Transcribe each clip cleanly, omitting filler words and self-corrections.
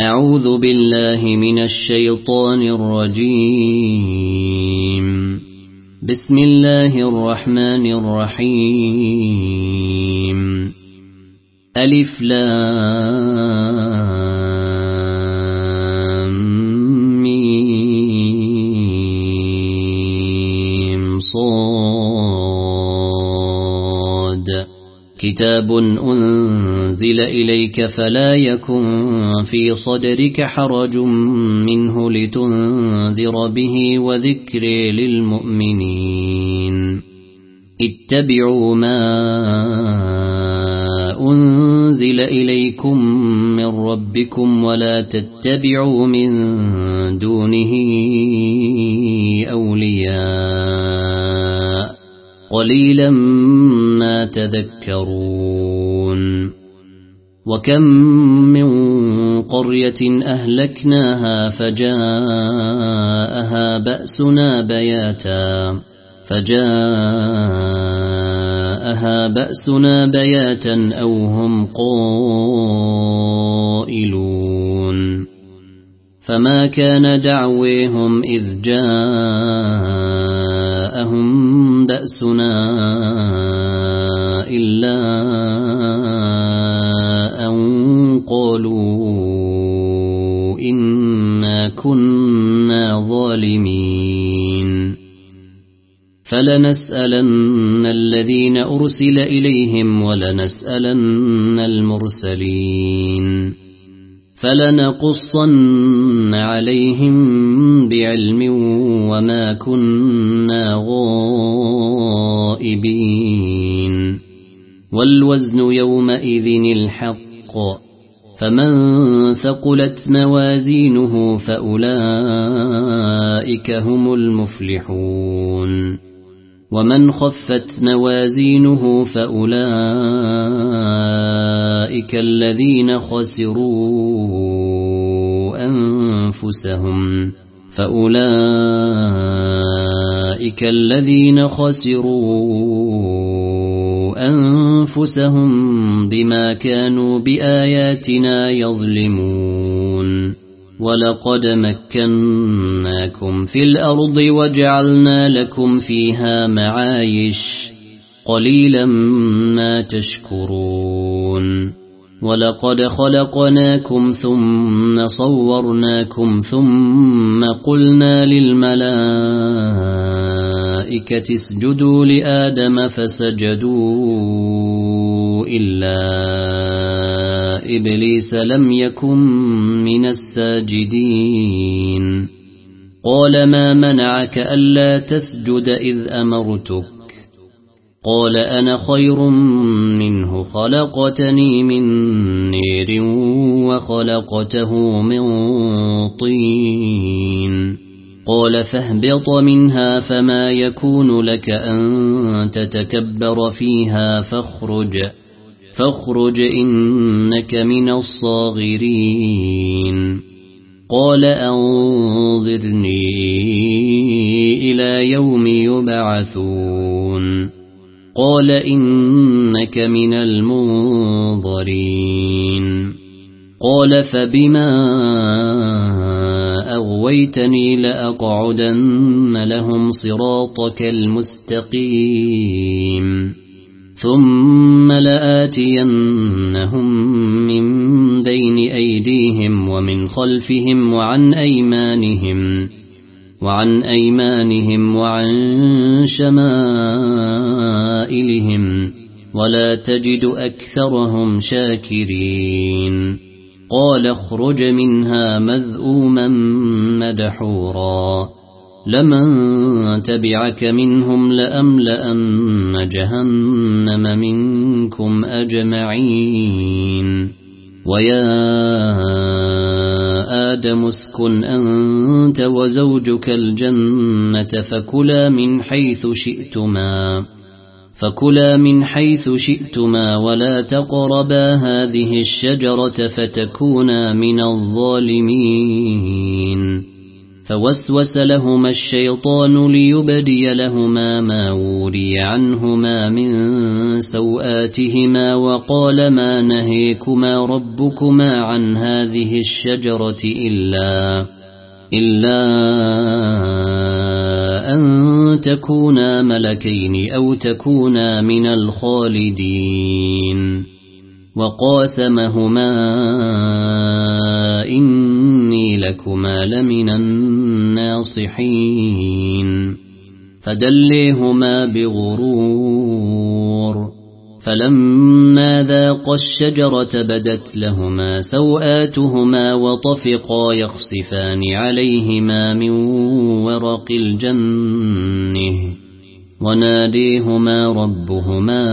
أعوذ بالله من الشيطان الرجيم. بسم الله الرحمن الرحيم. ألف لام ميم صاد. كتاب أنزل إليك فلا يكن في صدرك حرج منه لتنذر به وذكر للمؤمنين. اتبعوا ما أنزل إليكم من ربكم ولا تتبعوا من دونه أولياء قليلا ما تذكرون. وكم من قرية أهلكناها فجاءها بأسنا بياتا أو هم قائلون. فما كان دعويهم إذ جاءهم بأسنا إلا أن قالوا إنا كنا ظالمين. فلنسألن الذين أرسل إليهم ولنسألن المرسلين. فلنقصن عليهم بعلم وما كنا غائبين. والوزن يومئذ الحق. فمن ثقلت موازينه فأولئك هم المفلحون. ومن خفت موازينه فأولئك الذين خسروا أنفسهم بما كانوا بآياتنا يظلمون. ولقد مكناكم في الأرض وجعلنا لكم فيها معايش قليلا ما تشكرون. ولقد خلقناكم ثم صورناكم ثم قلنا للملائكة اسجدوا لآدم فسجدوا إلا إبليس لم يكن من الساجدين. قال ما منعك ألا تسجد إذ أمرتك؟ قال أنا خير منه خلقتني من نير وخلقته من طين. قال فاهبط منها فما يكون لك أن تتكبر فيها فاخرج إنك من الصاغرين. قال أنظرني إلى يوم يبعثون. قال إنك من المنظرين. قال فبما أغويتني لأقعدن لهم صراطك المستقيم ثم لآتينهم من بين أيديهم ومن خلفهم وعن أيمانهم وعن شمائلهم ولا تجد أكثرهم شاكرين. قال اخرج منها مذءوما مدحورا لمن تبعك منهم لأملأن جهنم منكم أجمعين. ويا آدم اسكن أنت وزوجك الجنة فكلا من حيث شئتما ولا تقربا هذه الشجرة فتكونا من الظالمين. فوسوس لهما الشيطان ليبدي لهما ما وري عنهما من سوآتهما وقال ما نهيكما ربكما عن هذه الشجرة إلا أن تكونا ملكين أو تكونا من الخالدين وقاسمهما إني لكما لمن الناصحين فدليهما بغرور فلما ذاقا الشجرة بدت لهما سوآتهما وطفقا يخصفان عليهما من ورق الجنة وناديهما ربهما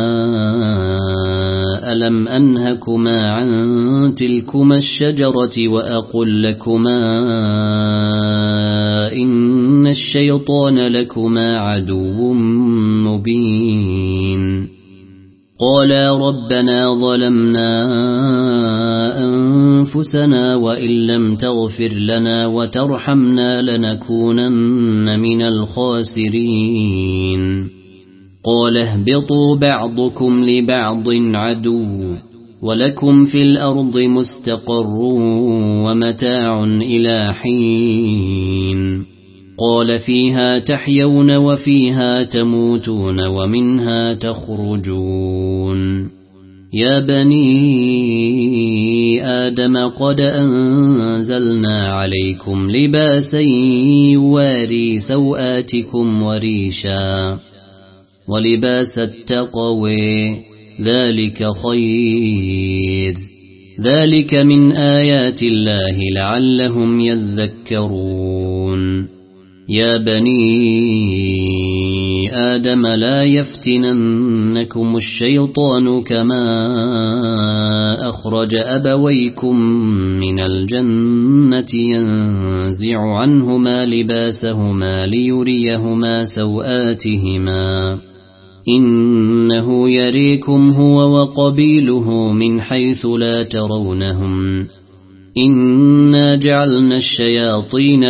ألم أنهكما عن تلكما الشجرة وأقل لكما إن الشيطان لكما عدو مبين قالا ربنا ظلمنا أنفسنا وإن لم تغفر لنا وترحمنا لنكونن من الخاسرين قال اهبطوا بعضكم لبعض عدو ولكم في الأرض مستقر ومتاع إلى حين قال فيها تحيون وفيها تموتون ومنها تخرجون يا بني آدم قد أنزلنا عليكم لباسا يواري سوآتكم وريشا ولباس التقوى ذلك خير ذلك من آيات الله لعلهم يذكرون يا بني آدم لا يفتننكم الشيطان كما أخرج أبويكم من الجنة ينزع عنهما لباسهما ليريهما سوآتهما إنه يريكم هو وقبيله من حيث لا ترونهم إنا جعلنا الشياطين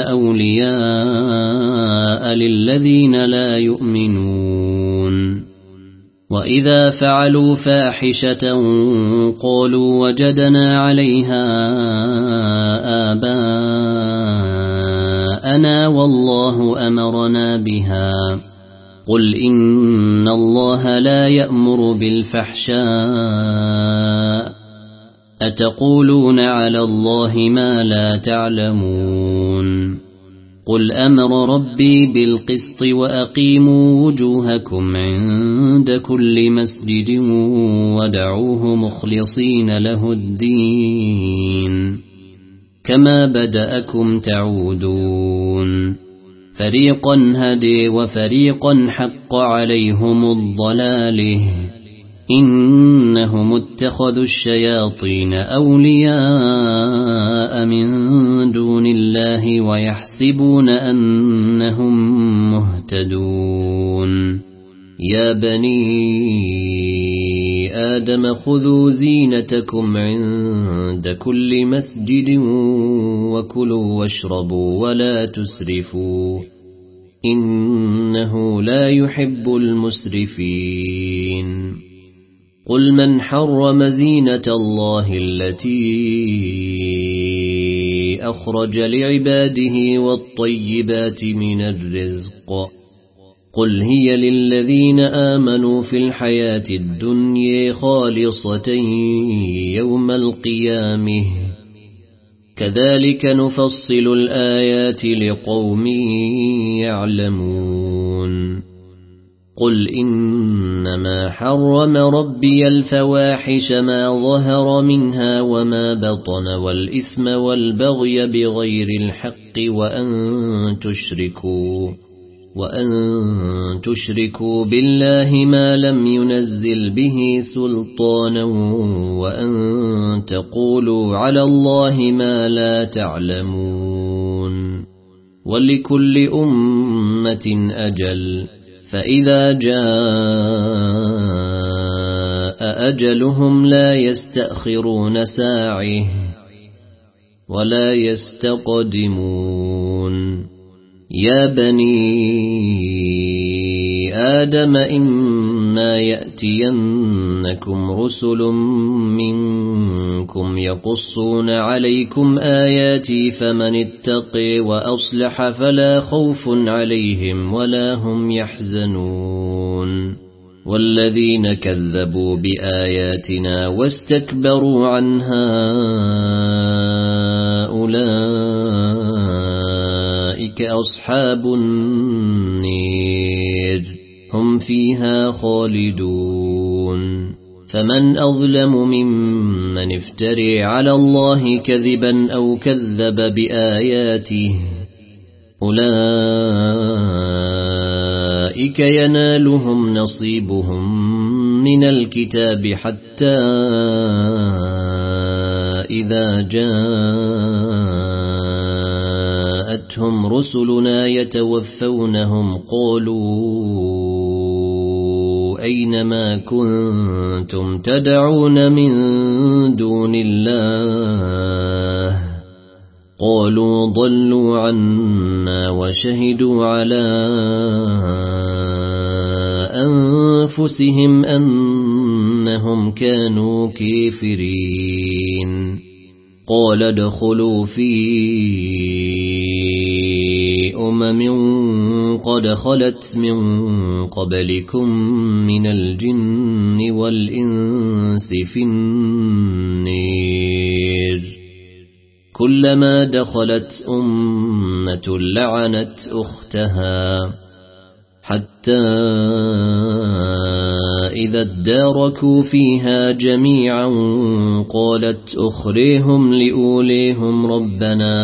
أولياء للذين لا يؤمنون وإذا فعلوا فاحشة قالوا وجدنا عليها آباءنا والله أمرنا بها قل إن الله لا يأمر بالفحشاء أتقولون على الله ما لا تعلمون قل أمر ربي بالقسط وأقيموا وجوهكم عند كل مسجد ودعوه مخلصين له الدين كما بدأكم تعودون فريقا هدي وفريقا حق عليهم الضلاله إنهم اتخذوا الشياطين أولياء من دون الله ويحسبون أنهم مهتدون يا بني آدم خذوا زينتكم عند كل مسجد وكلوا واشربوا ولا تسرفوا إنه لا يحب المسرفين قل من حرم زينة الله التي أخرج لعباده والطيبات من الرزق قل هي للذين آمنوا في الحياة الدنيا خالصة يوم القيامة كذلك نفصل الآيات لقوم يعلمون قل إنما حرم ربي الفواحش ما ظهر منها وما بطن والإثم والبغي بغير الحق وأن تشركوا بالله ما لم ينزل به سلطانا وأن تقولوا على الله ما لا تعلمون ولكل أمة أجل فإذا جاء أجلهم لا يستأخرون ساعة ولا يستقدمون يا بني آدم إما يأتينكم رسل منكم يقصون عليكم آياتي فمن اتقي وأصلح فلا خوف عليهم ولا هم يحزنون والذين كذبوا بآياتنا واستكبروا عنها أولئك أصحاب النير هم فيها خالدون فمن أظلم ممن افتري على الله كذبا أو كذب بآياته أولئك ينالهم نصيبهم من الكتاب حتى إذا جاءتهم رسلنا يتوفونهم قالوا أين ما كنتم تدعون من دون الله قالوا ضلوا عنا وشهدوا على أنفسهم أنهم كانوا كافرين قال ادخلوا في قد خلت من قبلكم من الجن والإنس في النير كلما دخلت أمة لعنت أختها حتى إذا اداركوا فيها جميعا قالت أخريهم لأوليهم ربنا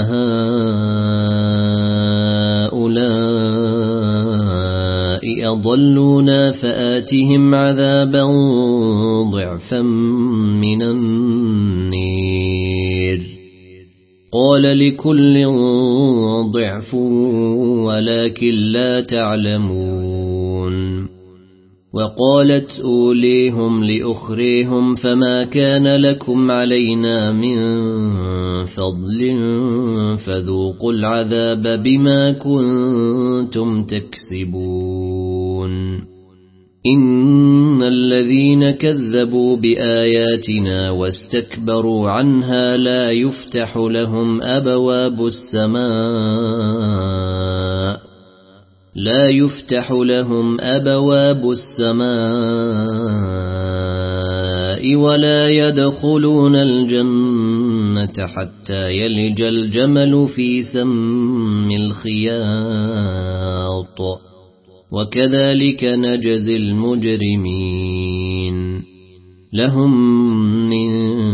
هؤلاء أضلونا فآتهم عذابا ضعفا من النير قال لكل ضعف ولكن لا تعلمون وقالت أوليهم لأخريهم فما كان لكم علينا من فضل فذوقوا العذاب بما كنتم تكسبون إن الذين كذبوا بآياتنا واستكبروا عنها لا يفتح لهم أبواب السماء ولا يدخلون الجنة حتى يلج الجمل في سم الخياط وكذلك نجزي المجرمين لهم من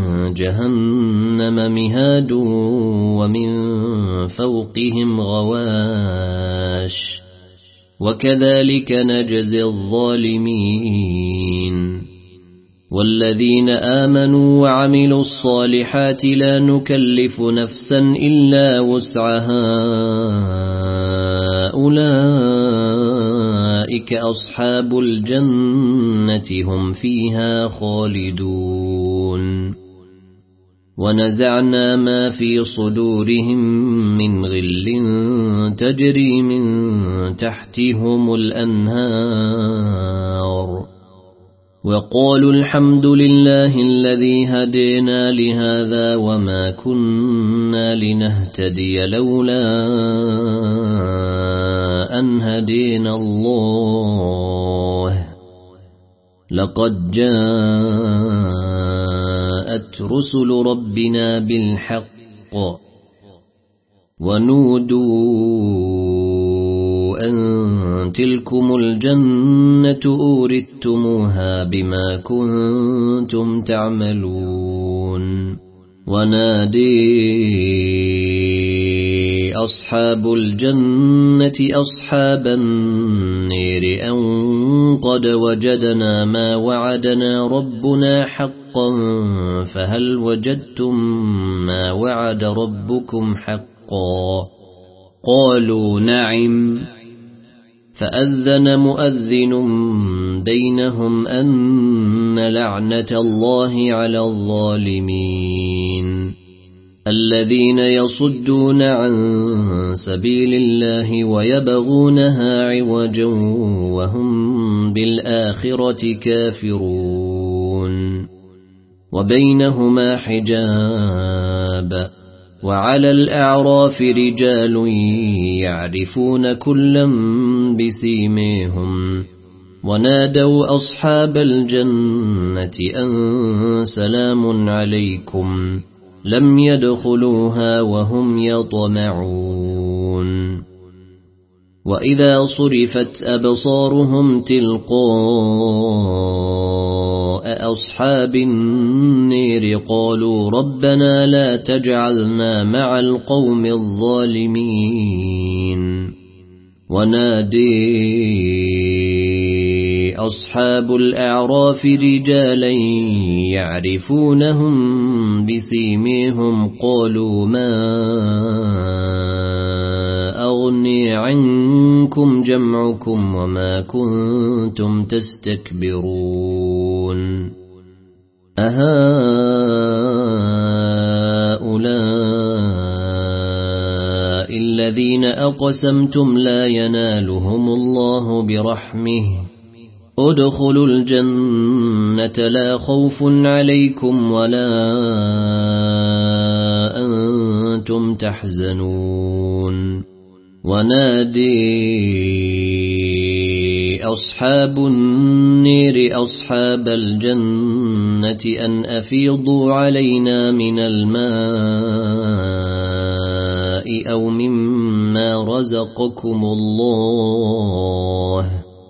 جهنم مهاد ومن فوقهم غواش وكذلك نجزي الظالمين والذين آمنوا وعملوا الصالحات لا نكلف نفسا إلا وسعها أولئك أصحاب الجنة هم فيها خالدون ونزعنا ما في صدورهم من غل تجري من تحتهم الأنهار وقالوا الحمد لله الذي هدينا لهذا وما كنا لنهتدي لولا أن هدينا الله لقد جاءت رسل ربنا بالحق ونودوا أن تلكم الجنة أورثتموها بما كنتم تعملون ونادي أصحاب الجنة أصحاب النير أن قد وجدنا ما وعدنا ربنا حقا فهل وجدتم ما وعد ربكم حقا قالوا نعم فأذن مؤذن بينهم أن لعنة الله على الظالمين الذين يصدون عن سبيل الله ويبغونها عوجا وهم بالآخرة كافرون وبينهما حجاب وعلى الأعراف رجال يعرفون كلا بسيميهم ونادوا أصحاب الجنة أن سلام عليكم لم يدخلوها وهم يطمعون وإذا صرفت أبصارهم تلقاء أصحاب النير قالوا ربنا لا تجعلنا مع القوم الظالمين ونادي أصحاب الأعراف رجالا يعرفونهم بسيميهم قالوا ما أغني عنكم جمعكم وما كنتم تستكبرون أهؤلاء الذين أقسمتم لا ينالهم الله برحمه ادخلوا الجنة لا خوف عليكم ولا أنتم تحزنون ونادي أصحاب النير أصحاب الجنة أن أفيضوا علينا من الماء أو مما رزقكم الله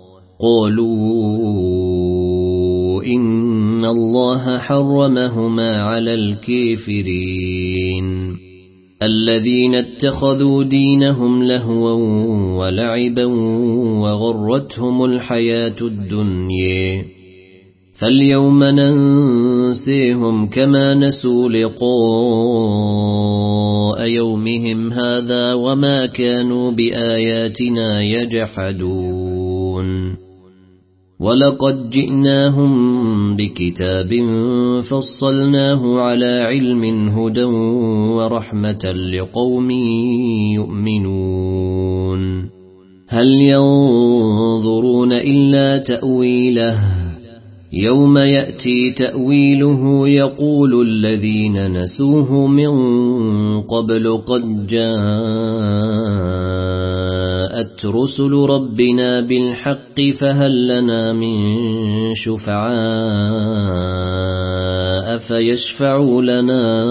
قالوا إن الله حرمهما على الكافرين الذين اتخذوا دينهم لهوا ولعبا وغرتهم الحياة الدنيا فاليوم ننسيهم كما نسوا لقاء يومهم هذا وما كانوا بآياتنا يجحدون ولقد جئناهم بكتاب فصلناه على علم هدى ورحمة لقوم يؤمنون هل ينظرون إلا تأويله يوم يأتي تأويله يقول الذين نسوه من قبل قد جاءت رسل ربنا بالحق فهل لنا من شفعاء فيشفعوا لنا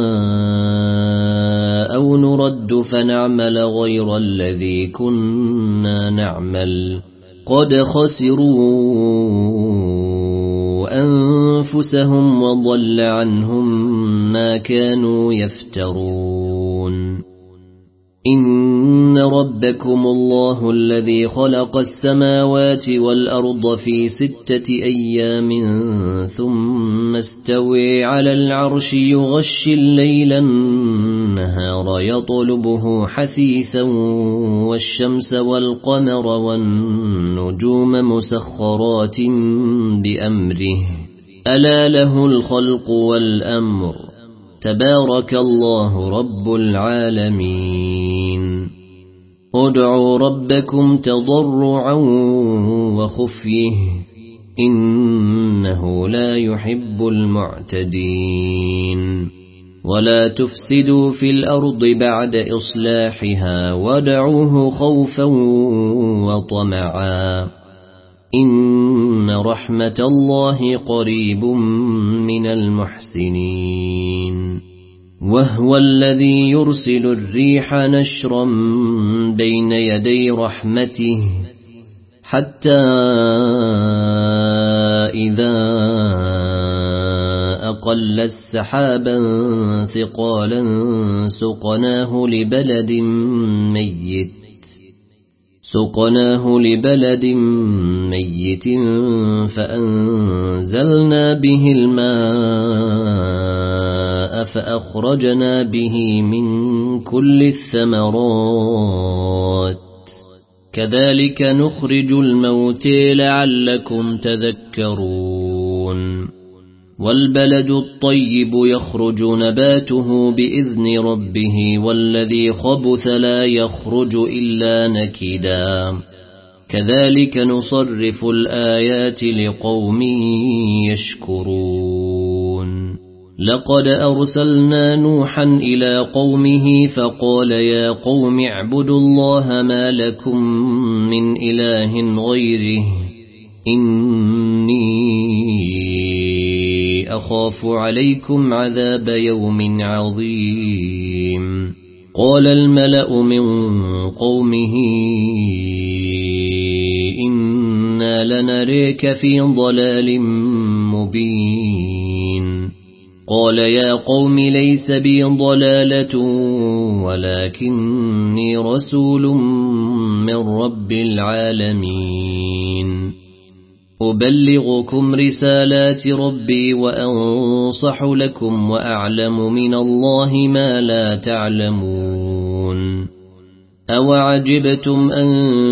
أو نرد فنعمل غير الذي كنا نعمل قد خسروا أنفسهم وضل عنهم ما كانوا يفترون إن ربكم الله الذي خلق السماوات والأرض في 6 أيام ثم استوى على العرش يغشي الليل النهار يطلبه حثيثا والشمس والقمر والنجوم مسخرات بأمره ألا له الخلق والأمر تبارك الله رب العالمين ادعوا ربكم تضرعا وخفيه إنه لا يحب المعتدين ولا تفسدوا في الأرض بعد إصلاحها ودعوه خوفا وطمعا إن رحمة الله قريب من المحسنين وهو الذي يرسل الريح نشرا بين يدي رحمته حتى إذا أقل السحابا ثقالا سقناه لبلد ميت فأنزلنا به الماء فأخرجنا به من كل الثمرات كذلك نخرج الموتى لعلكم تذكرون والبلد الطيب يخرج نباته بإذن ربه والذي خبث لا يخرج إلا نكدا كذلك نصرف الآيات لقوم يشكرون لقد أرسلنا نوحا إلى قومه فقال يا قوم اعبدوا الله ما لكم من إله غيره إني أخاف عليكم عذاب يوم عظيم قال الملأ من قومه إنا لنريك في ضلال مبين قال يا قوم ليس بي ضلالة ولكني رسول من رب العالمين أبلغكم رسالات ربي وأنصح لكم وأعلم من الله ما لا تعلمون أوعجبتم أن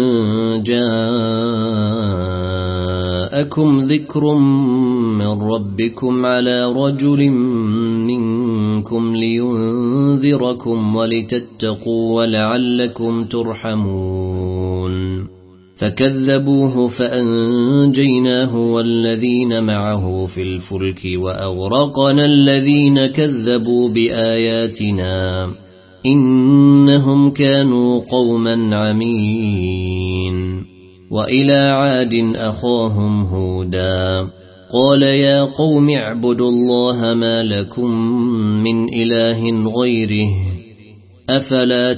جاءكم ذكر من ربكم على رجل منكم لينذركم ولتتقوا ولعلكم ترحمون فكذبوه فأنجيناه والذين معه في الفلك وأغرقنا الذين كذبوا بآياتنا إنهم كانوا قوما عمين وإلى عاد أخاهم هودا قال يا قوم اعبدوا الله ما لكم من إله غيره أفلا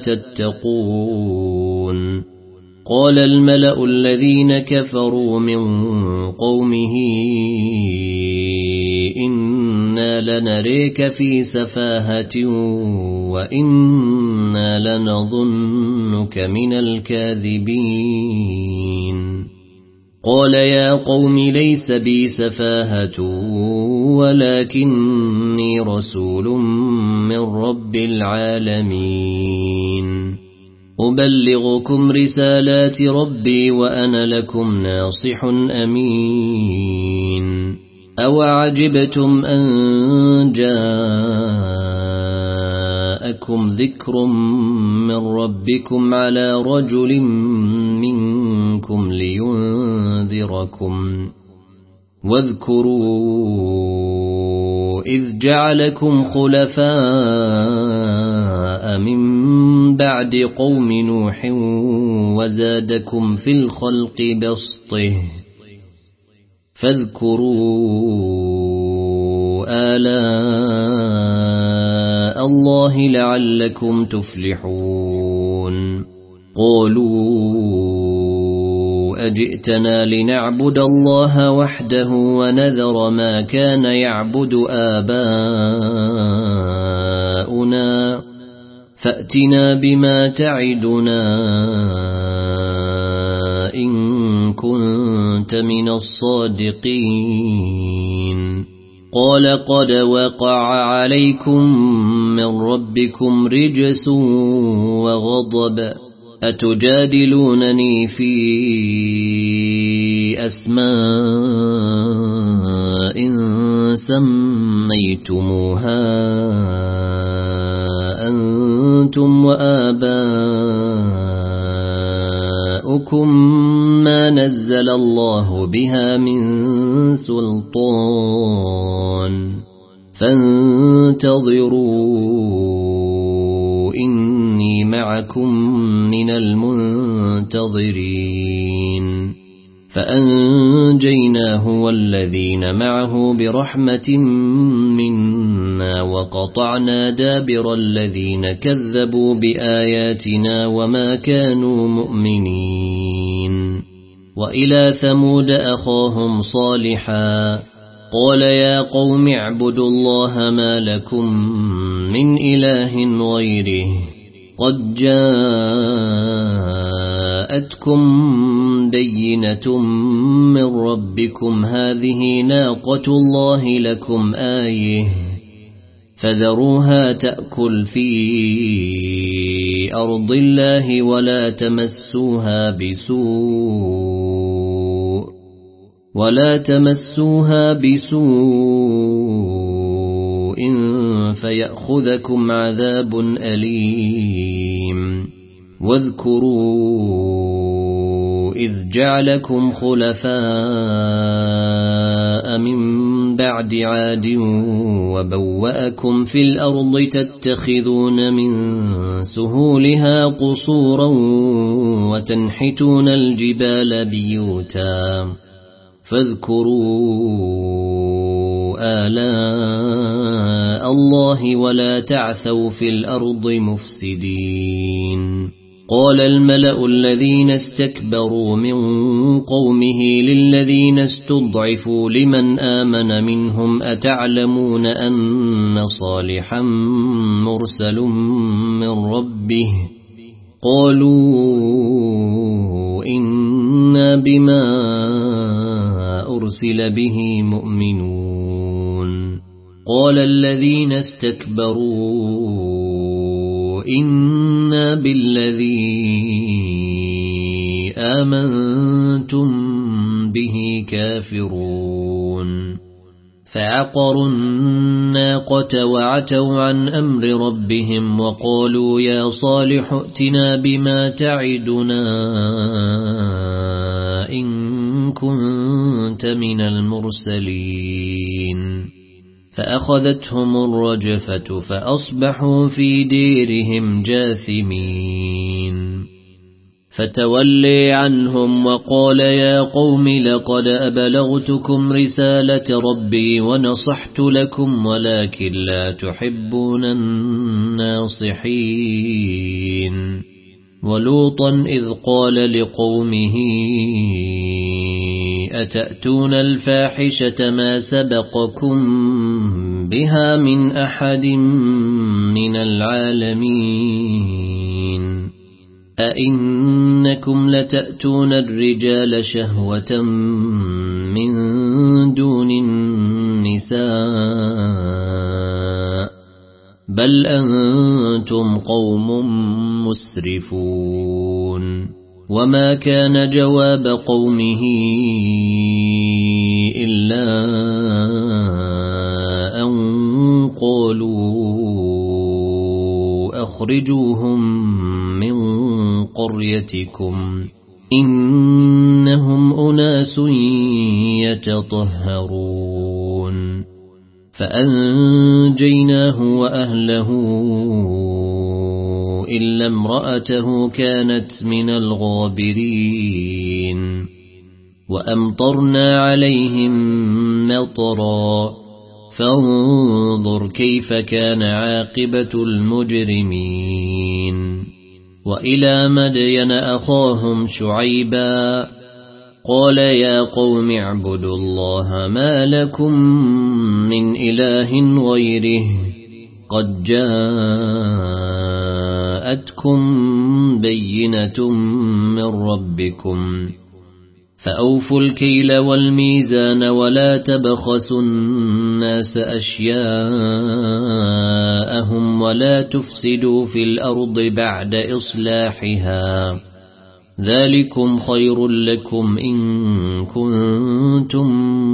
تتقون قال الملأ الذين كفروا من قومه إنا لنريك في سفاهة وإنا لنظنك من الكاذبين قال يا قوم ليس بي سفاهة ولكني رسول من رب العالمين أبلغكم رسالات ربي وأنا لكم ناصح أمين أوعجبتم أن جاءكم ذكر من ربكم على رجل منكم لينذركم واذكروا إذ جعلكم خلفاء من بعد قوم نوح وزادكم في الخلق بسطه فاذكروا آلاء الله لعلكم تفلحون قالوا أجئتنا لنعبد الله وحده ونذر ما كان يعبد آباؤنا فأتنا بما تعدنا إن كنت من الصادقين قال قد وقع عليكم من ربكم رجس وغضب أتجادلونني في أسماء سميتموها أنتم وآباؤكم ما نزل الله بها من سلطان فانتظروا إني معكم من المنتظرين فأنجيناه والذين معه برحمة منا وقطعنا دابر الذين كذبوا بآياتنا وما كانوا مؤمنين وإلى ثمود أخاهم صالحا قال يا قوم اعبدوا الله ما لكم من إله غيره قد جاءتكم بينة من ربكم هذه ناقة الله لكم آية فذروها تأكل في أرض الله ولا تمسوها بسوء ولا تمسوها بسوء فيأخذكم عذاب أليم واذكروا إذ جعلكم خلفاء من بعد عاد وبوأكم في الأرض تتخذون من سهولها قصورا وتنحتون الجبال بيوتا فاذكروا آلاء الله ولا تعثوا في الأرض مفسدين قال الملأ الذين استكبروا من قومه للذين استضعفوا لمن آمن منهم أتعلمون أن صالحا مرسل من ربه قالوا إنا بما أرسل به مؤمنون قال الذين استكبروا إنا بالذي آمنتم به كافرون فعقروا الناقة وعتوا عن أمر ربهم وقالوا يا صالح ائتنا بما تعدنا إن كنت من المرسلين فأخذتهم الرجفة فأصبحوا في ديرهم جاثمين فتولي عنهم وقال يا قوم لقد أبلغتكم رسالة ربي ونصحت لكم ولكن لا تحبون الناصحين ولوطا إذ قال لقومه أتأتون الفاحشة ما سبقكم بها من أحد من العالمين أئنكم لتأتون الرجال شهوة من دون النساء بل أنتم قوم مسرفون وما كان جواب قومه إلا أن قالوا أخرجوهم من قريتكم إنهم أناس يتطهرون فأنجيناه وأهله إلا امرأته كانت من الغابرين وأمطرنا عليهم مطرا فانظر كيف كان عاقبة المجرمين وإلى مدين أخاهم شعيبا قال يا قوم اعبدوا الله ما لكم من إله غيره قد جاءتكم بينة من ربكم فأوفوا الكيل والميزان ولا تبخسوا الناس أشياءهم ولا تفسدوا في الأرض بعد إصلاحها ذلكم خير لكم إن كنتم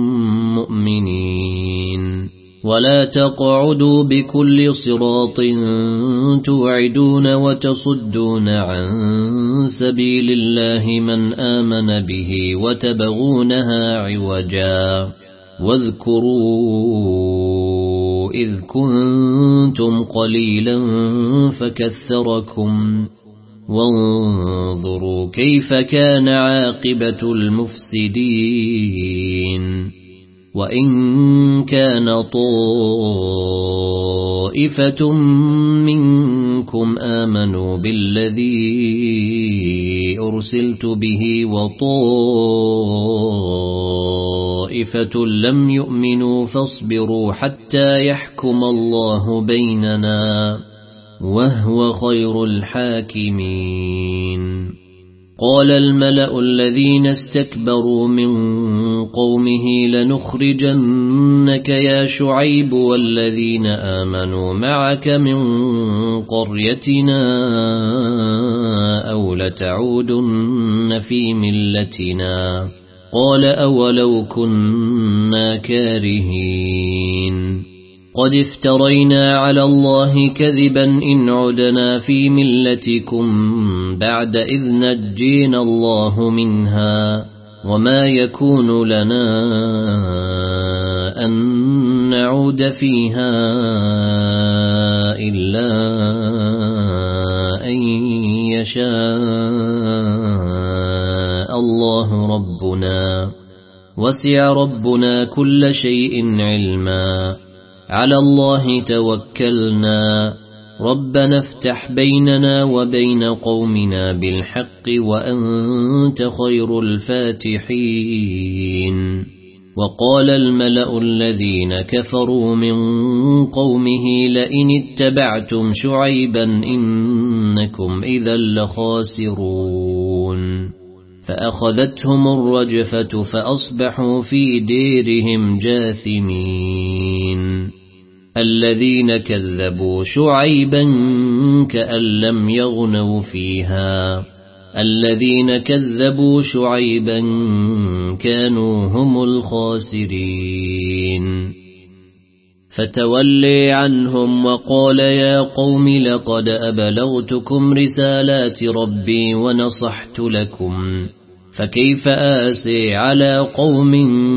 مؤمنين ولا تقعدوا بكل صراط توعدون وتصدون عن سبيل الله من آمن به وتبغونها عوجا واذكروا إذ كنتم قليلا فكثركم وانظروا كيف كان عاقبة المفسدين وإن كان طائفة منكم آمنوا بالذي أرسلت به وطائفة لم يؤمنوا فاصبروا حتى يحكم الله بيننا وهو خير الحاكمين قال الملأ الذين استكبروا من قومه لنخرجنك يا شعيب والذين آمنوا معك من قريتنا أو لتعودن في ملتنا قال أولو كنا كارهين قد افترينا على الله كذبا إن عدنا في ملتكم بعد إذ نجينا الله منها وما يكون لنا أن نعود فيها إلا أن يشاء الله ربنا وسع ربنا كل شيء علما على الله توكلنا ربنا افتح بيننا وبين قومنا بالحق وأنت خير الفاتحين وقال الملأ الذين كفروا من قومه لئن اتبعتم شعيبا إنكم إذا لخاسرون فأخذتهم الرجفة فأصبحوا في ديرهم جاثمين الذين كذبوا شعيبا كأن لم يغنوا فيها الذين كذبوا شعيبا كانوا هم الخاسرين فتولي عنهم وقال يا قوم لقد أبلغتكم رسالات ربي ونصحت لكم فكيف آسي على قوم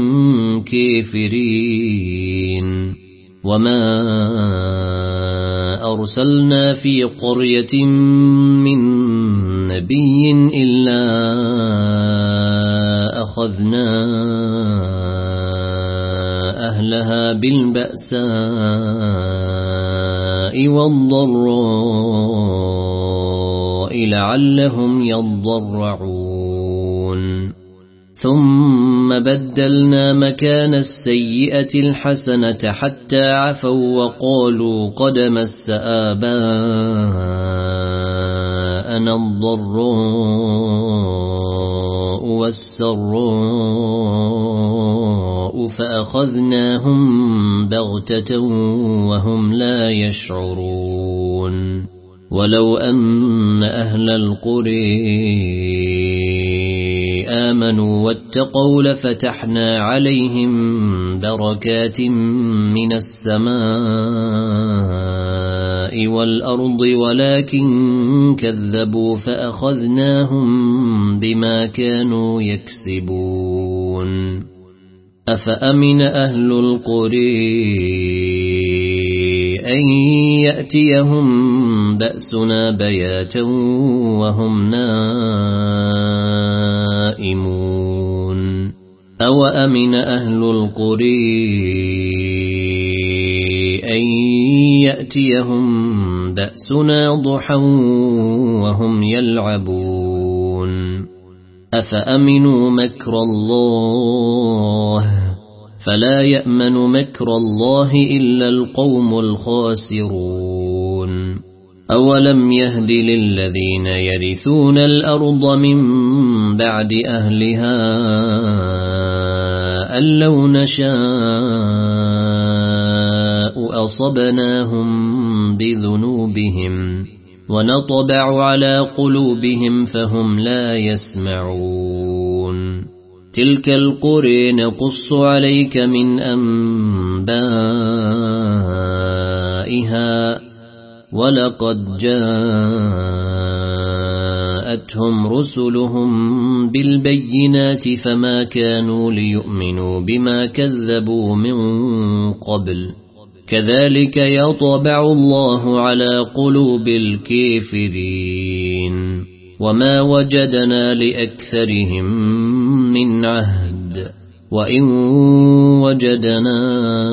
كافرين وما أرسلنا في قرية من نبي إلا أخذنا أهلها بالبأساء والضراء لعلهم يضرعون ثم بدلنا مكان السيئة الحسنة حتى عفوا وقالوا قد مس آباءنا الضراء والسراء فأخذناهم بغتة وهم لا يشعرون ولو أن أهل القرى آمنوا واتقوا لفتحنا عليهم بركات من السماء والأرض ولكن كذبوا فأخذناهم بما كانوا يكسبون أفأمن أهل القرى أن يأتيهم بأسنا بياتا وهم نائمون أو أمن أهل القرى أن يأتيهم بأسنا ضحى وهم يلعبون أفأمنوا مكر الله فلا يأمن مكر الله إلا القوم الخاسرون أولم يهد للذين يرثون الأرض من بعد أهلها أن لو نشاء أصبناهم بذنوبهم ونطبع على قلوبهم فهم لا يسمعون تلك القرى نقص عليك من أنبائها ولقد جاءتهم رسلهم بالبينات فما كانوا ليؤمنوا بما كذبوا من قبل كذلك يطبع الله على قلوب الكافرين وما وجدنا لأكثرهم من عهد وإن وجدنا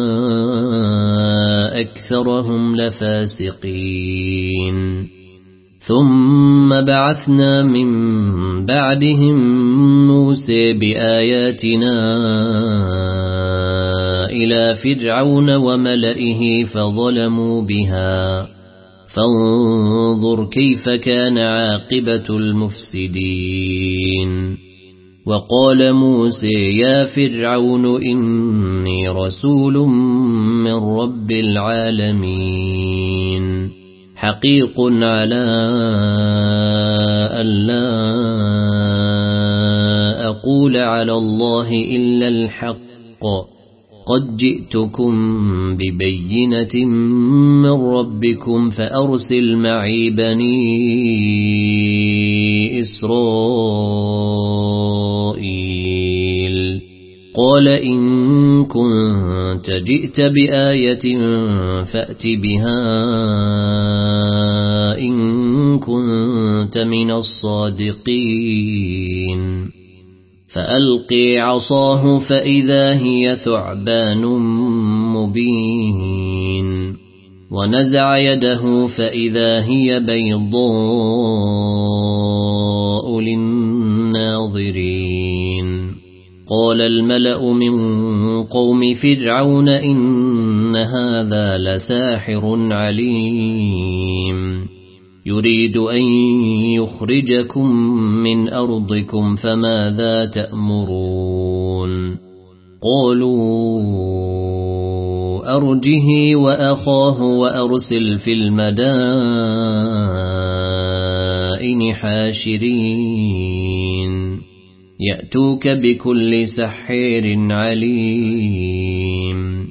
أكثرهم لفاسقين ثم بعثنا من بعدهم موسى بآياتنا إلى فرعون وملئه فظلموا بها فانظر كيف كان عاقبة المفسدين وقال موسى يا فرعون إني رسول من رب العالمين حقيق على ألا أقول على الله إلا الحق قد جئتكم ببينة من ربكم فأرسل معي بني إسرائيل قال إن كنت جئت بآية فأت بها إن كنت من الصادقين فألقي عصاه فإذا هي ثعبان مبين ونزع يده فإذا هي بيضاء للناظرين قال الملأ من قوم فرعون إن هذا لساحر عليم يريد أن يخرجكم من أرضكم فماذا تأمرون قالوا أرجه وأخاه وأرسل في المدائن حاشرين يأتوك بكل سحير عليم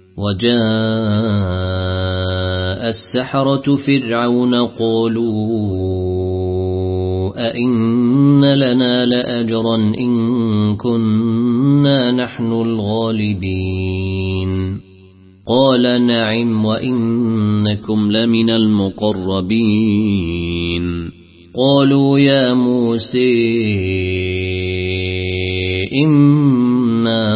وجاء السحرة فرعون قالوا أئن لنا لأجرا إن كنا نحن الغالبين قال نعم وإنكم لمن المقربين قالوا يا موسى إما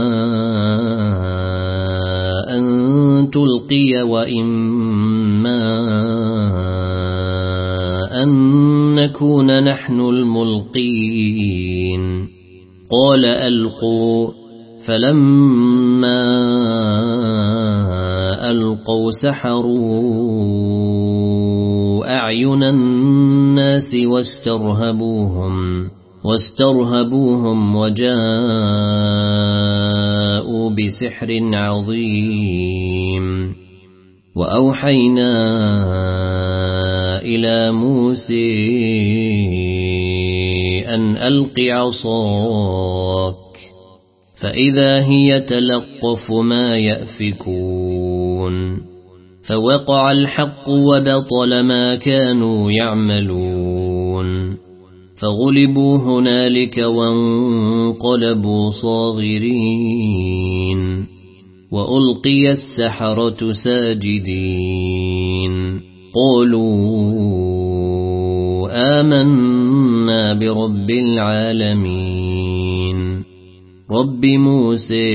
أن تلقي وإما أن نكون نحن الملقين قال ألقوا فلما ألقوا سحروا أعين الناس واسترهبوهم وجاءوا بسحر عظيم وأوحينا إلى موسى أن ألق عصاك فإذا هي تلقف ما يأفكون فوقع الحق وبطل ما كانوا يعملون فغلبوا هنالك وانقلبوا صاغرين وألقي السحرة ساجدين قالوا آمنا برب العالمين رب موسى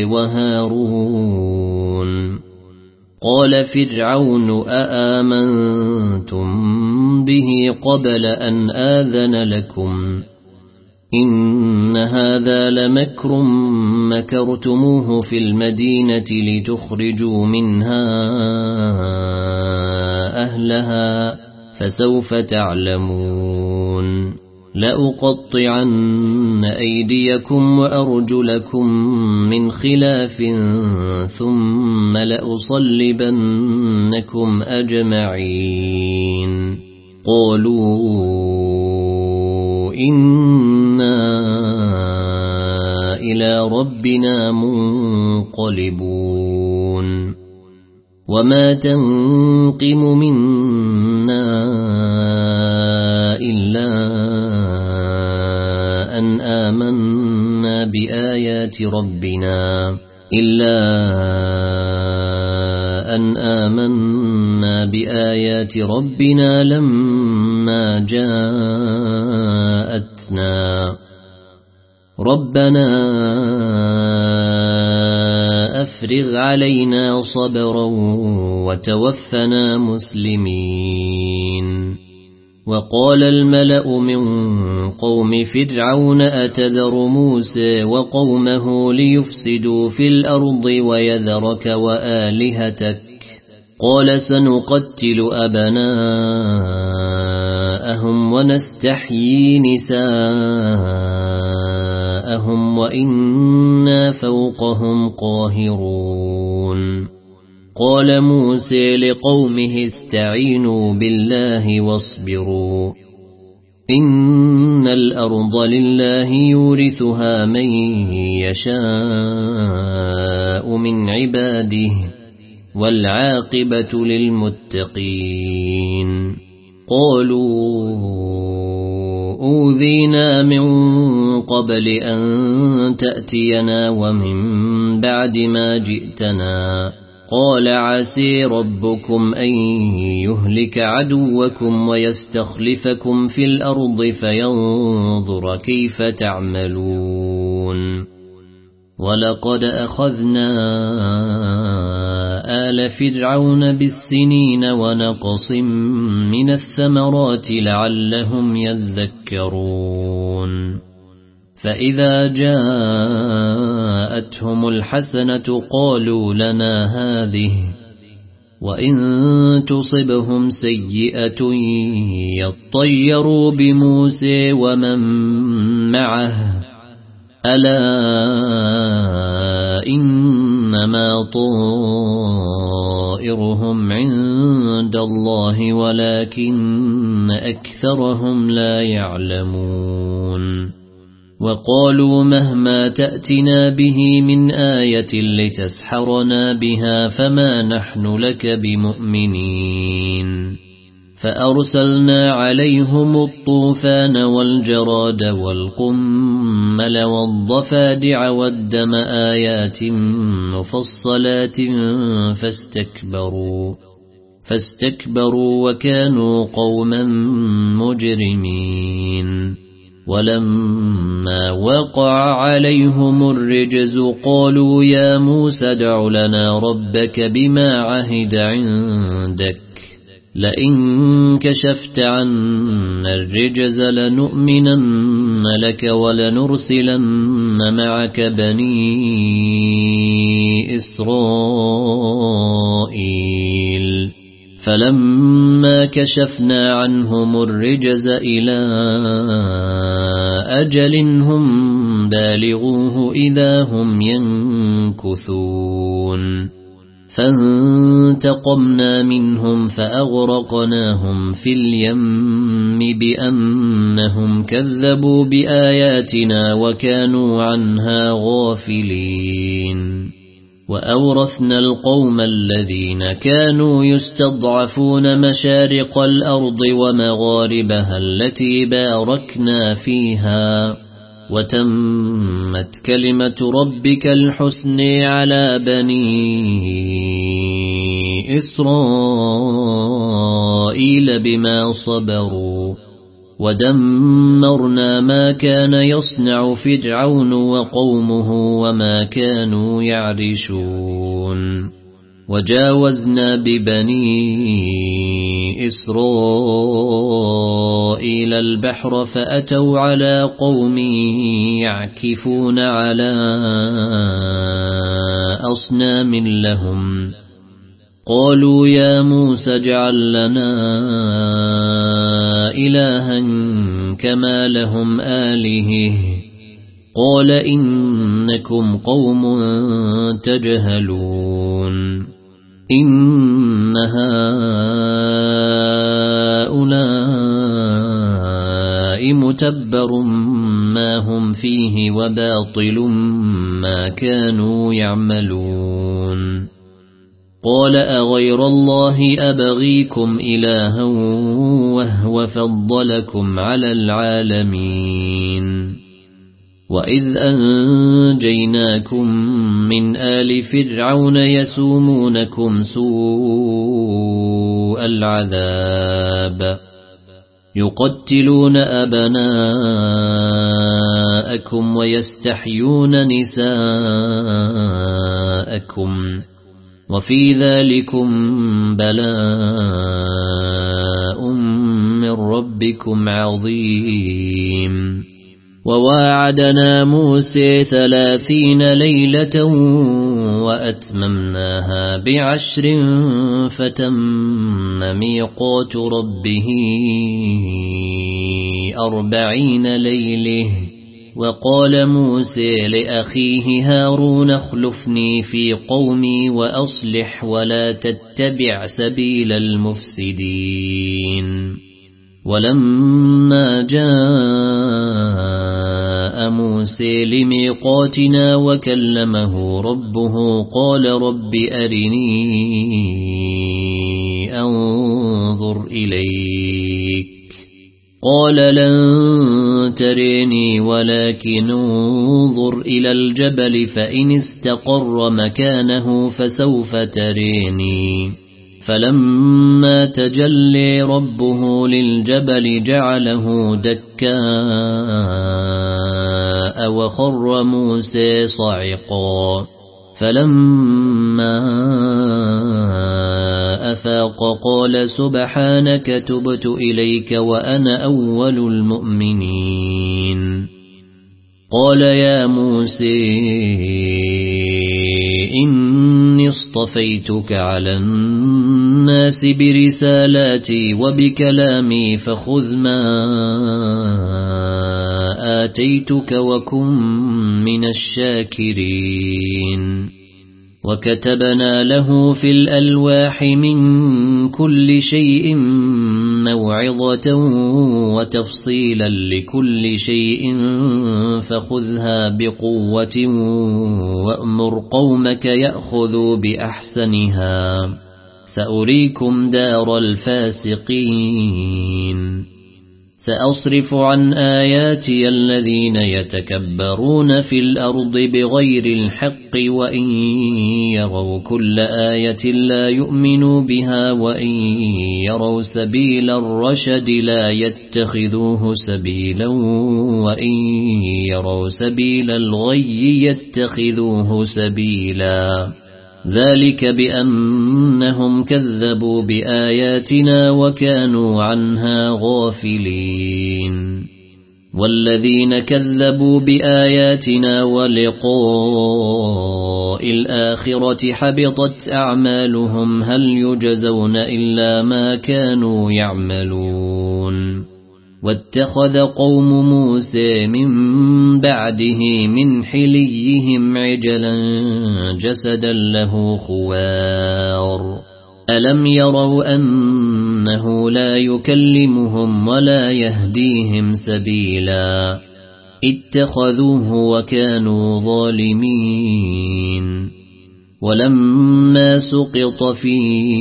وهارون قال فرعون أآمنتم به قبل أن آذن لكم إن هذا لمكر مكرتموه في المدينة لتخرجوا منها أهلها فسوف تعلمون لأقطعن أيديكم وأرجلكم من خلاف ثم لأصلبنكم أجمعين قالوا إنا إلى ربنا منقلبون وما تنقم منا إلا أن آمنا بآيات ربنا لما جاءتنا ربنا أفرغ علينا صبرا وتوفنا مسلمين وقال الملأ من قوم فرعون أتذر موسى وقومه ليفسدوا في الأرض ويذرك وآلهتك قال سنقتل أبناءهم ونستحيي نساءهم وإنا فوقهم قاهرون قال موسى لقومه استعينوا بالله واصبروا إن الأرض لله يورثها من يشاء من عباده والعاقبة للمتقين قالوا أوذينا من قبل أن تأتينا ومن بعد ما جئتنا قال عسى ربكم أن يهلك عدوكم ويستخلفكم في الأرض فينظر كيف تعملون ولقد أخذنا آل فرعون بالسنين ونقص من الثمرات لعلهم يذكرون فإذا جاءتهم الحسنة قالوا لنا هذه وإن تصبهم سيئة يطيروا بموسى ومن معه ألا إنما طائرهم عند الله ولكن أكثرهم لا يعلمون وقالوا مهما تأتنا به من آية لتسحرنا بها فما نحن لك بمؤمنين فأرسلنا عليهم الطوفان والجراد والقمل والضفادع والدم آيات مفصلات فاستكبروا وكانوا قوما مجرمين ولما وقع عليهم الرجز قالوا يا موسى ادع لنا ربك بما عهد عندك لئن كشفت عنا الرجز لنؤمنن لك ولنرسلن معك بني إسرائيل فلما كشفنا عنهم الرجز إلى أجل هم بالغوه إذا هم ينكثون فانتقمنا منهم فأغرقناهم في اليم بأنهم كذبوا بآياتنا وكانوا عنها غافلين وأورثنا القوم الذين كانوا يستضعفون مشارق الأرض ومغاربها التي باركنا فيها وتمت كلمة ربك الحسن على بني إسرائيل بما صبروا ودمرنا ما كان يصنع فرعون وقومه وما كانوا يعرشون وجاوزنا ببني إسرائيل البحر فأتوا على قوم يعكفون على أصنام لهم قالوا يا موسى اجعل لنا إلها كما لهم آلهة قال إنكم قوم تجهلون إن هؤلاء متبر ما هم فيه وباطل ما كانوا يعملون قال أغير الله أبغيكم إلها وهو فضلكم على العالمين وإذ أنجيناكم من آل فرعون يسومونكم سوء العذاب يقتلون أبناءكم ويستحيون نساءكم وفي ذلكم بلاء من ربكم عظيم وواعدنا موسى 30 ليلة وأتممناها ب10 فتم ميقات ربه 40 ليلة وقال موسى لأخيه هارون اخلفني في قومي وأصلح ولا تتبع سبيل المفسدين ولما جاء موسى لميقاتنا وكلمه ربه قال رب أرني أنظر إليك قال لن تريني ولكن انظر إلى الجبل فإن استقر مكانه فسوف تريني فلما تجلى ربه للجبل جعله دكاء وخر موسى صعقا فلما أفاق قال سبحانك تبت إليك وأنا أول المؤمنين قال يا موسى إني اصطفيتك على الناس برسالاتي وبكلامي فخذ ما آتيتك وكن من الشاكرين وكتبنا له في الألواح من كل شيء موعظة وتفصيلا لكل شيء فخذها بقوة وأمر قومك يأخذوا بأحسنها سأريكم دار الفاسقين سأصرف عن آياتي الذين يتكبرون في الأرض بغير الحق وإن يروا كل آية لا يؤمنوا بها وإن يروا سبيل الرشد لا يتخذوه سبيلا وإن يروا سبيل الغي يتخذوه سبيلا ذلك بأنهم كذبوا بآياتنا وكانوا عنها غافلين والذين كذبوا بآياتنا ولقاء الآخرة حبطت أعمالهم هل يجزون إلا ما كانوا يعملون واتخذ قوم موسى من بعده من حليهم عجلا جسدا له خوار ألم يروا أنه لا يكلمهم ولا يهديهم سبيلا اتخذوه وكانوا ظالمين ولما سقط في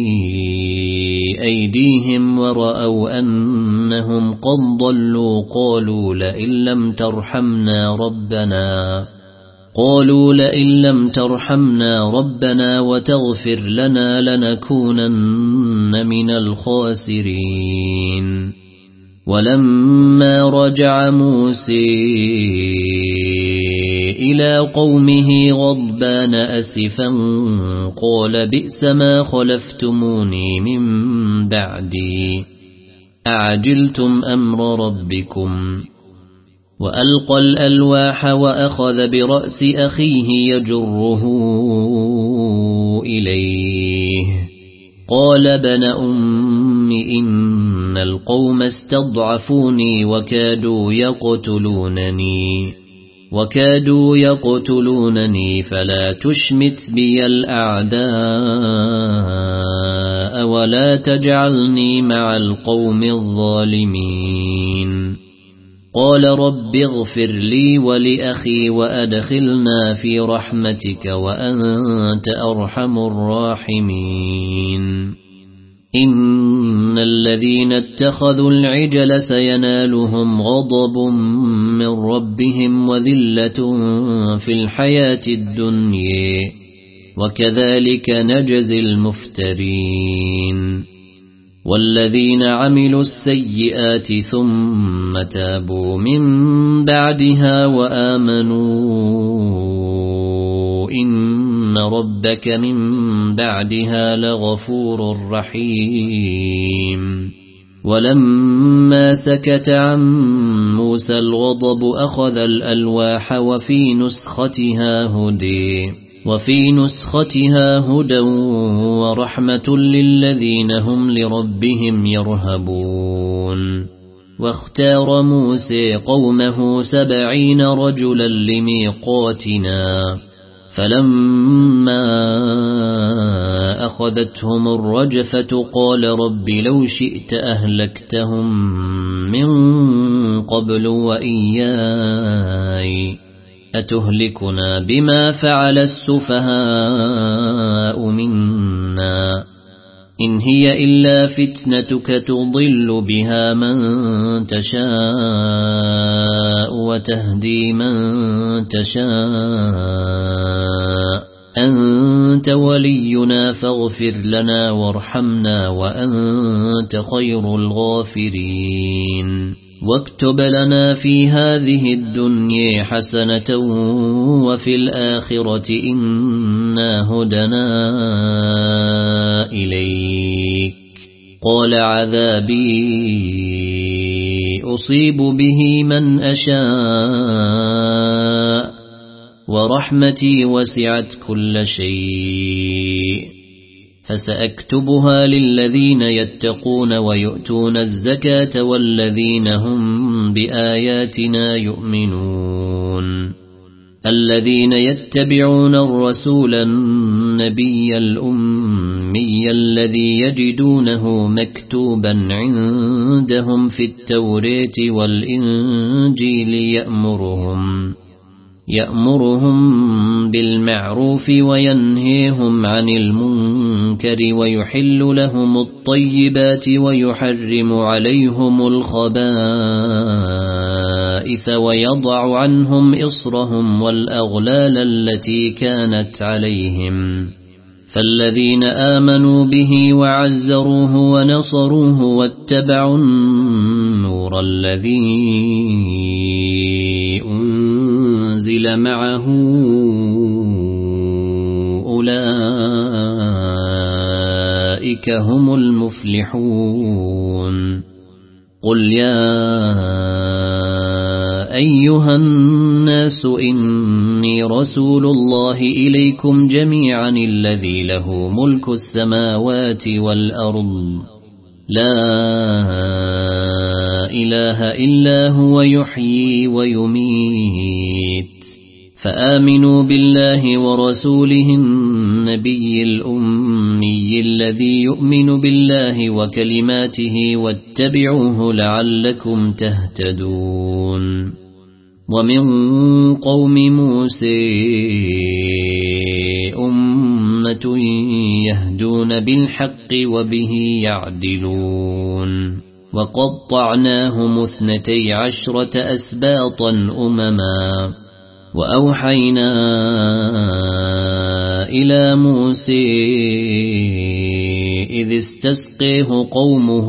أيديهم ورأوا أنهم قد ضلوا قالوا لئن لم ترحمنا ربنا وتغفر لنا لنكونن من الخاسرين ولما رجع موسى إلى قومه غضبان أسفا قال بئس ما خلفتموني من بعدي أعجلتم أمر ربكم وألقى الألواح وأخذ برأس أخيه يجره إليه قال ابن أم إن القوم استضعفوني وكادوا يقتلونني فلا تشمت بي الأعداء ولا تجعلني مع القوم الظالمين قال رب اغفر لي ولأخي وأدخلنا في رحمتك وأنت أرحم الراحمين إن الذين اتخذوا العجل سينالهم غضب من ربهم وذلة في الحياة الدنيا وكذلك نجزي المفترين والذين عملوا السيئات ثم تابوا من بعدها وآمنوا إن ربك من بعدها لغفور رحيم ولما سكت عن موسى الغضب أخذ الألواح وفي نسختها هدى ورحمة للذين هم لربهم يرهبون واختار موسى قومه 70 رجلا لميقاتنا فلما أخذتهم الرجفة قال رب لو شئت أهلكتهم من قبل وإياي أتهلكنا بما فعل السفهاء منا إن هي إلا فتنتك تضل بها من تشاء وتهدي من تشاء أنت ولينا فاغفر لنا وارحمنا وأنت خير الغافرين واكتب لنا في هذه الدنيا حسنة وفي الآخرة إنا هدنا إليك قال عذابي أصيب به من أشاء ورحمتي وسعت كل شيء فسأكتبها للذين يتقون ويؤتون الزكاة والذين هم بآياتنا يؤمنون الذين يتبعون الرسول النبي الأمي الذي يجدونه مكتوبا عندهم في التوراة والإنجيل يأمرهم بالمعروف وينهيهم عن المنكر ويحل لهم الطيبات ويحرم عليهم الخبائث ويضع عنهم إصرهم والأغلال التي كانت عليهم فالذين آمنوا به وعزروه ونصروه واتبعوا النور الذي أنزل معه أولئك هم المفلحون قل يا أيها الناس إني رسول الله إليكم جميعا الذي له ملك السماوات والأرض لا إله إلا هو يحيي ويميت فآمنوا بالله ورسوله النبي الأمي الذي يؤمن بالله وكلماته واتبعوه لعلكم تهتدون ومن قوم موسى أمة يهدون بالحق وبه يعدلون وقطعناهم 12 أسباطا أمما وأوحينا إلى موسى إذ استسقيه قومه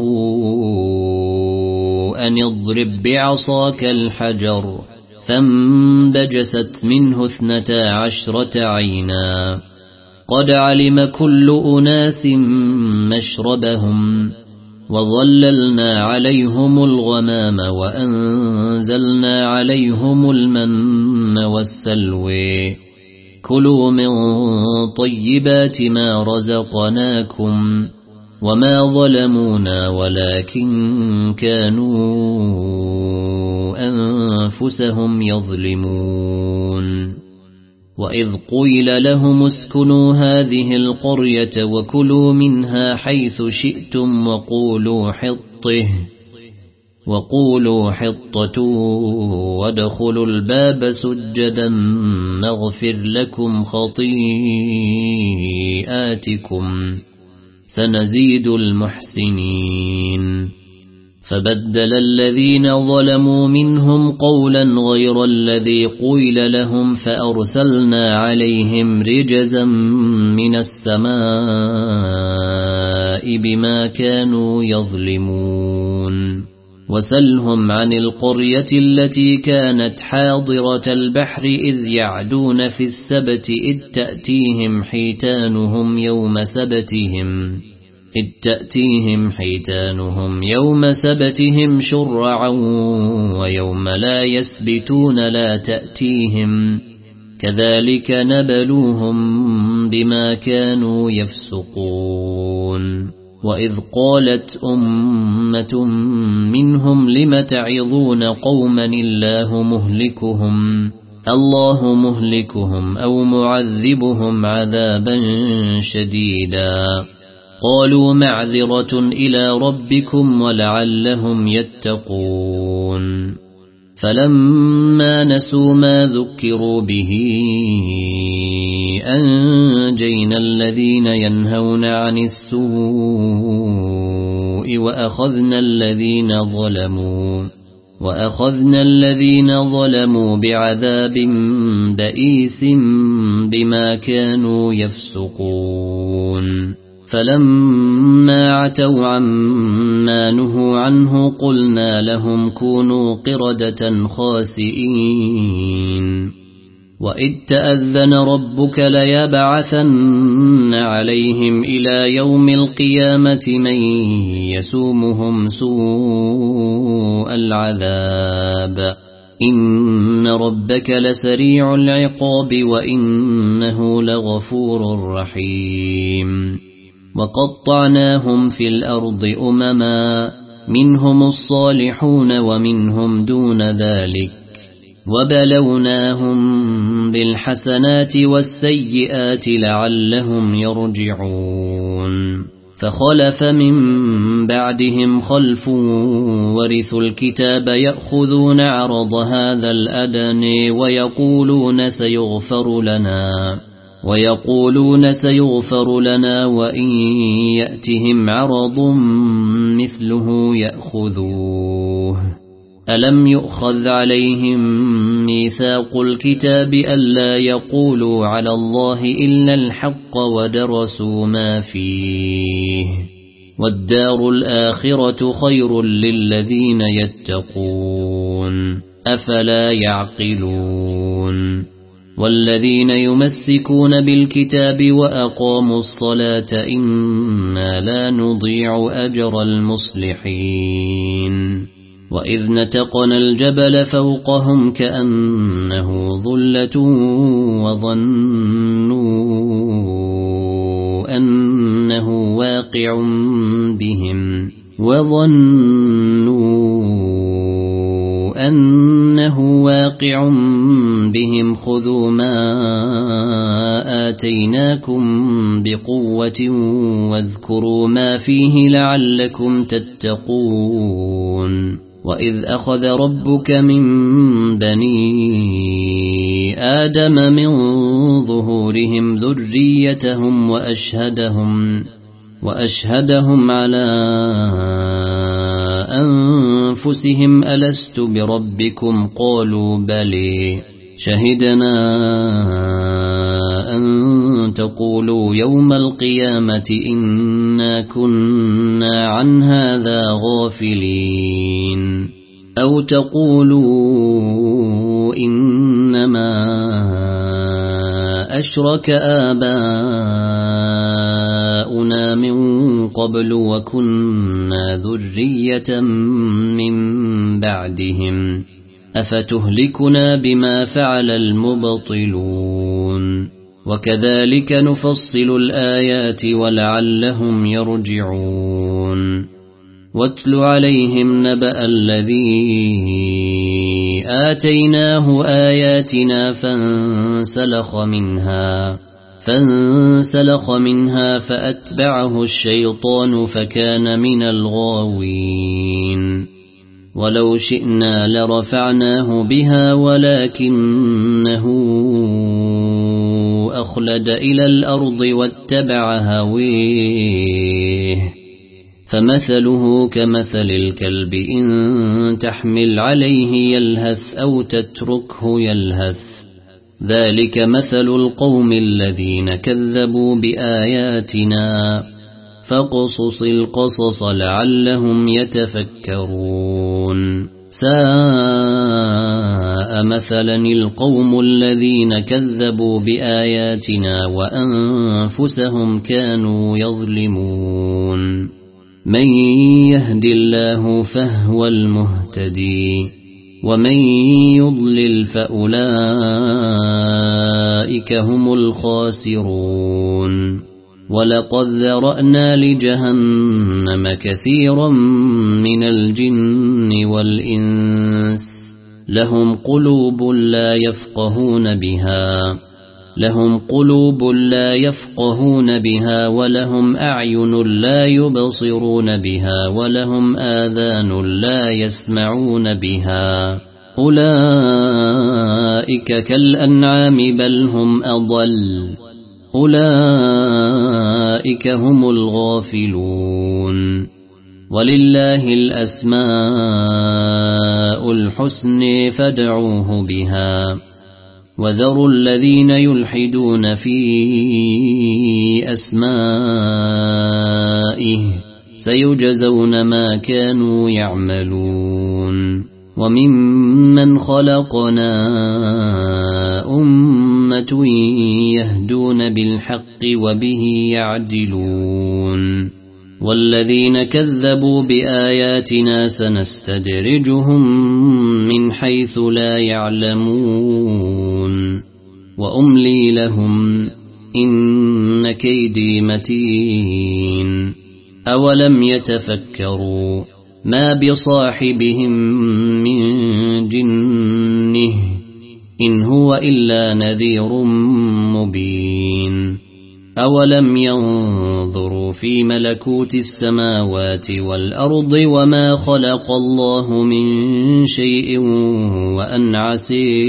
أن اضرب بعصاك الحجر فانبجست منه 12 عينا قد علم كل أناس مشربهم وظللنا عليهم الغمام وأنزلنا عليهم المن والسلوى كلوا من طيبات ما رزقناكم وما ظلمونا ولكن كانوا أنفسهم يظلمون وإذ قيل لهم اسكنوا هذه القرية وكلوا منها حيث شئتم وقولوا حطة وادخلوا الباب سجدا نغفر لكم خطيئاتكم سنزيد المحسنين فبدل الذين ظلموا منهم قولا غير الذي قيل لهم فأرسلنا عليهم رجزا من السماء بما كانوا يظلمون وسلهم عن القرية التي كانت حاضرة البحر إذ يعدون في السبت إذ تأتيهم حيتانهم يوم سبتهم شرعا ويوم لا يسبتون لا تأتيهم كذلك نبلوهم بما كانوا يفسقون وإذ قالت أمة منهم لم تعظون قوما الله مهلكهم الله مهلكهم أو معذبهم عذابا شديدا قالوا معذرة إلى ربكم ولعلهم يتقون فلما نسوا ما ذكروا به أنجينا الذين ينهون عن السوء وأخذنا الذين ظلموا بعذاب بئيس بما كانوا يفسقون فلما عتوا عما نهوا عنه قلنا لهم كونوا قردة خاسئين وإذ تأذن ربك ليبعثن عليهم إلى يوم القيامة من يسومهم سوء العذاب إن ربك لسريع العقاب وإنه لغفور رحيم وقطعناهم في الأرض أمما منهم الصالحون ومنهم دون ذلك وبلوناهم بالحسنات والسيئات لعلهم يرجعون فخلف من بعدهم خلف ورثوا الكتاب يأخذون عرض هذا الأدنى ويقولون سيغفر لنا وإن يأتهم عرض مثله يأخذوه ألم يؤخذ عليهم ميثاق الكتاب ألا يقولوا على الله إلا الحق ودرسوا ما فيه والدار الآخرة خير للذين يتقون أفلا يعقلون والذين يمسكون بالكتاب وأقاموا الصلاة إنا لا نضيع أجر المصلحين وإذ نتقنا الجبل فوقهم كأنه ظلة وظنوا أنه واقع بهم خذوا ما آتيناكم بقوة واذكروا ما فيه لعلكم تتقون وإذ أخذ ربك من بني آدم من ظهورهم ذريتهم وأشهدهم على أنفسهم ألست بربكم قالوا بلى شهدنا أن تقولوا يوم القيامة إنا كنا عن هذا غافلين أو تقولوا إنما أشرك آباؤنا من قبل وكنا ذرية من بعدهم أفتهلكنا بما فعل المبطلون وكذلك نفصل الآيات ولعلهم يرجعون واتل عليهم نبأ الذي آتيناه آياتنا فانسلخ منها فأتبعه الشيطان فكان من الغاوين ولو شئنا لرفعناه بها ولكنه أخلد إلى الأرض واتبع هويه فمثله كمثل الكلب إن تحمل عليه يلهث أو تتركه يلهث ذلك مثل القوم الذين كذبوا بآياتنا فاقصص القصص لعلهم يتفكرون ساء مثلا القوم الذين كذبوا بآياتنا وأنفسهم كانوا يظلمون من يهد الله فهو المهتدي ومن يضلل فأولئك هم الخاسرون ولقد ذرأنا لجهنم كثيرا من الجن والإنس لهم قلوب لا يفقهون بها ولهم أعين لا يبصرون بها ولهم آذان لا يسمعون بها أولئك كالأنعام بل هم أضل أولئك هم الغافلون ولله الأسماء الحسن فادعوه بها وذروا الذين يلحدون في أسمائه سيجزون ما كانوا يعملون وممن خلقنا أمة يهدون بالحق وبه يعدلون والذين كذبوا بآياتنا سنستدرجهم من حيث لا يعلمون وأملي لهم إن كيدي متين أولم يتفكروا ما بصاحبهم من جنه إن هو إلا نذير مبين أولم ينظروا في ملكوت السماوات والأرض وما خلق الله من شيء وأن عسى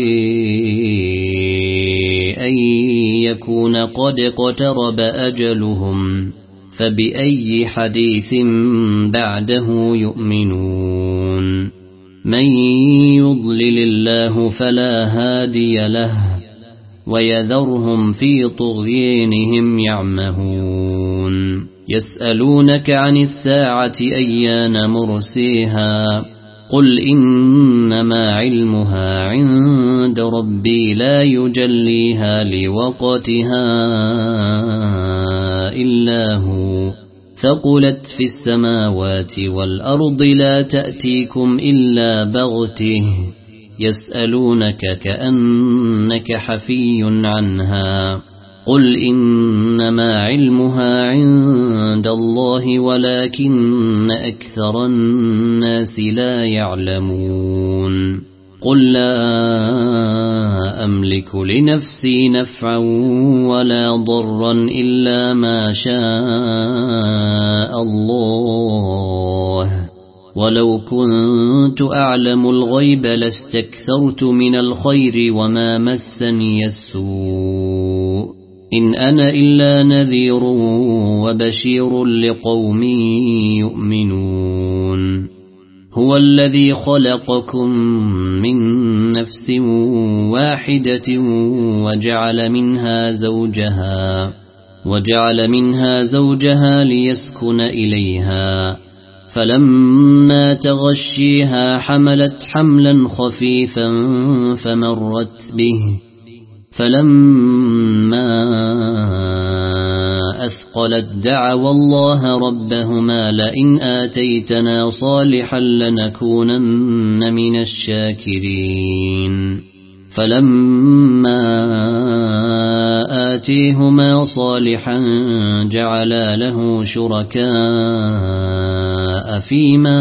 أن يكون قد اقترب أجلهم فبأي حديث بعده يؤمنون من يضلل الله فلا هادي له ويذرهم في طغيانهم يعمهون يسألونك عن الساعة أيان مرسيها قل إنما علمها عند ربي لا يجليها لوقتها إلا هو ثقلت في السماوات والأرض لا تأتيكم إلا بغته يسألونك كأنك حفي عنها قل إنما علمها عند الله ولكن أكثر الناس لا يعلمون قل لا أملك لنفسي نفعا ولا ضرا إلا ما شاء الله ولو كنت أعلم الغيب لاستكثرت من الخير وما مسني السوء إن أنا إلا نذير وبشير لقوم يؤمنون هو الذي خلقكم من نفس واحدة وجعل منها زوجها ليسكن إليها فلما تغشيها حملت حملا خفيفا فمرت به فلما أثقلت دعوا الله ربهما لئن آتيتنا صالحا لنكونن من الشاكرين فلما آتيهما صالحا جعلا له شركاء فيما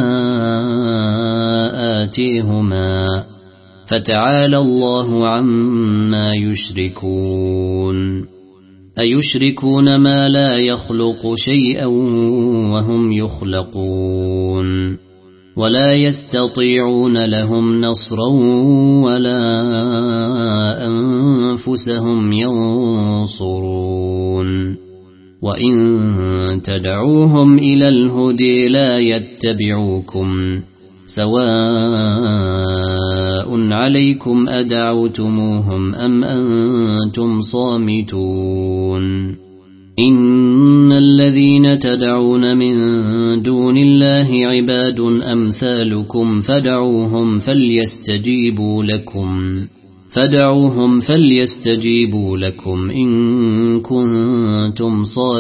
آتيهما فتعالى الله عما يشركون أيشركون ما لا يخلق شيئا وهم يخلقون ولا يستطيعون لهم نصرا ولا أنفسهم ينصرون وإن تدعوهم إلى الهدى لا يتبعوكم سواء عليكم أدعوتموهم أم أنتم صامتون إن الذين تدعون من دون الله عباد أمثالكم فدعوهم فليستجيبوا لكم إن كنتم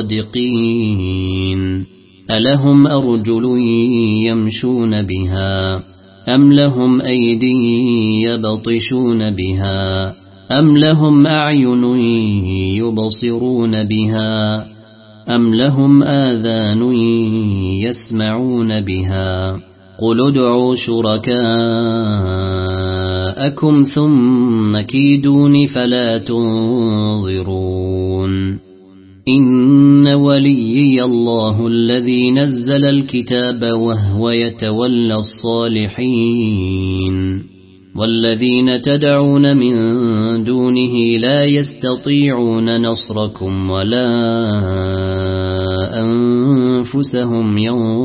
صادقين ألهم أرجل يمشون بها أم لهم أيدي يبطشون بها أم لهم أعين يبصرون بها أم لهم آذان يسمعون بها قل ادعوا جاءكم ثم كيدون فلا تنظرون إن وليي الله الذي نزل الكتاب وهو يتولى الصالحين والذين تدعون من دونه لا يستطيعون نصركم ولا أنفسهم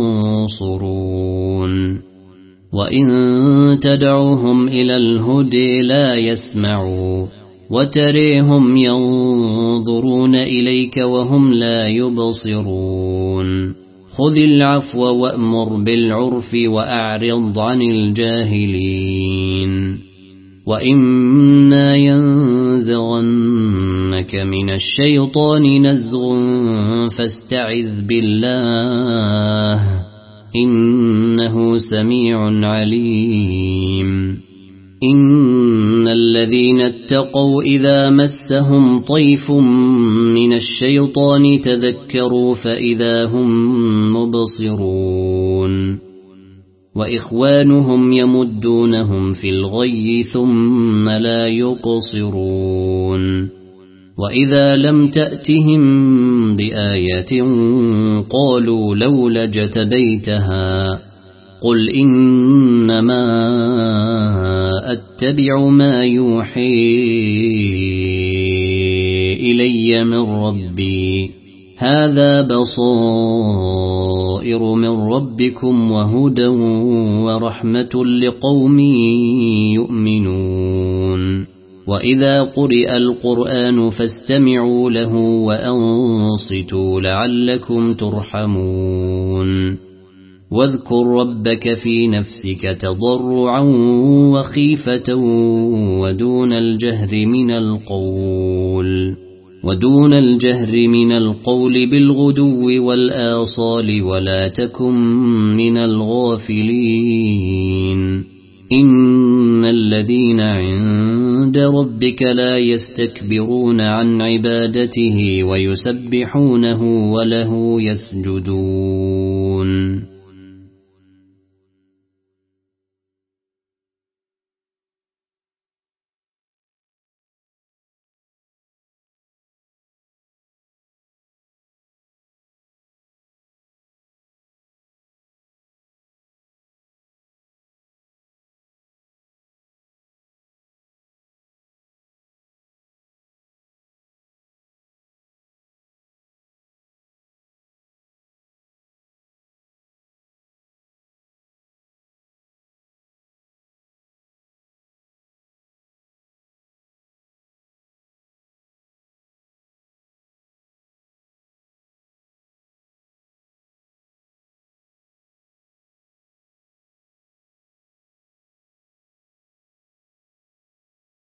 ينصرون وإن تدعوهم إلى الهدى لا يسمعوا وتريهم ينظرون إليك وهم لا يبصرون خذ العفو وأمر بالعرف وأعرض عن الجاهلين وإما ينزغنك من الشيطان نزغ فاستعذ بالله إنه سميع عليم إن الذين اتقوا إذا مسهم طيف من الشيطان تذكروا فإذا هم مبصرون وإخوانهم يمدونهم في الغي ثم لا يقصرون وإذا لم تأتهم بآية قالوا لولا اجتبيتها قل إنما أتبع ما يوحي إلي من ربي هذا بصائر من ربكم وهدى ورحمة لقوم يؤمنون وإذا قرئ القرآن فاستمعوا له وأنصتوا لعلكم ترحمون واذكر ربك في نفسك تضرعا وخيفة ودون الجهر من القول بالغدو والآصال ولا تكن من الغافلين إن الذين عند ربك لا يستكبرون عن عبادته ويسبحونه وله يسجدون